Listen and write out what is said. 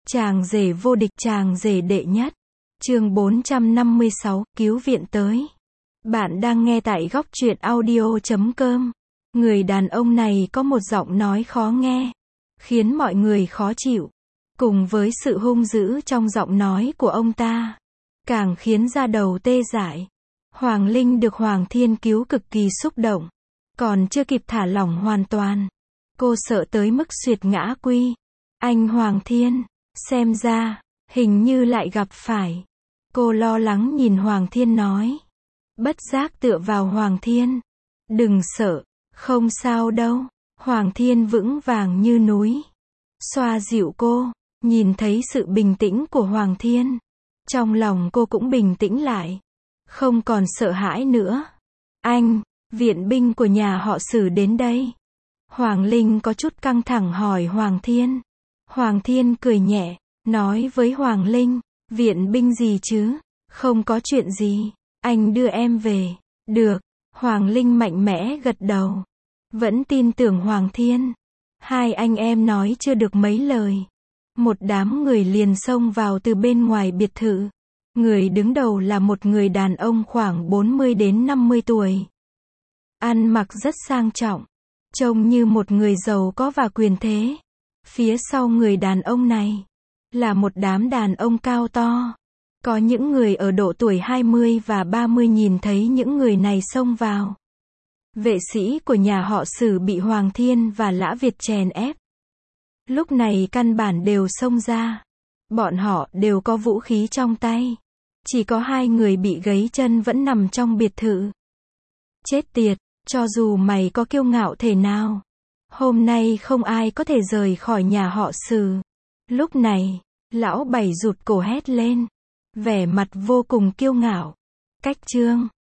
Chàng rể vô địch, chàng rể đệ nhất. Chương 456, cứu viện tới. Bạn đang nghe tại góc truyện audio.com. Người đàn ông này có một giọng nói khó nghe, khiến mọi người khó chịu. Cùng với sự hung dữ trong giọng nói của ông ta, càng khiến da đầu tê dại. Hoàng Linh được Hoàng Thiên cứu cực kỳ xúc động. Còn chưa kịp thả lỏng hoàn toàn, cô sợ tới mức suýt ngã quy. Anh Hoàng Thiên, xem ra, hình như lại gặp phải. Cô lo lắng nhìn Hoàng Thiên nói. Bất giác tựa vào Hoàng Thiên. Đừng sợ, không sao đâu. Hoàng Thiên vững vàng như núi. Xoa dịu cô, nhìn thấy sự bình tĩnh của Hoàng Thiên. Trong lòng cô cũng bình tĩnh lại. Không còn sợ hãi nữa. Anh, viện binh của nhà họ Sử đến đây. Hoàng Linh có chút căng thẳng hỏi Hoàng Thiên. Hoàng Thiên cười nhẹ, nói với Hoàng Linh, viện binh gì chứ? Không có chuyện gì, anh đưa em về. Được, Hoàng Linh mạnh mẽ gật đầu. Vẫn tin tưởng Hoàng Thiên. Hai anh em nói chưa được mấy lời. Một đám người liền xông vào từ bên ngoài biệt thự. Người đứng đầu là một người đàn ông khoảng 40 đến 50 tuổi. Ăn mặc rất sang trọng, trông như một người giàu có và quyền thế. Phía sau người đàn ông này là một đám đàn ông cao to. Có những người ở độ tuổi 20 và 30 nhìn thấy những người này xông vào. Vệ sĩ của nhà họ Sử bị Hoàng Thiên và Lã Việt chèn ép. Lúc này căn bản đều xông ra. Bọn họ đều có vũ khí trong tay. Chỉ có hai người bị gãy chân vẫn nằm trong biệt thự. Chết tiệt, cho dù mày có kiêu ngạo thế nào, hôm nay không ai có thể rời khỏi nhà họ Sử. Lúc này, lão Bảy rụt cổ hét lên, vẻ mặt vô cùng kiêu ngạo. Cách chương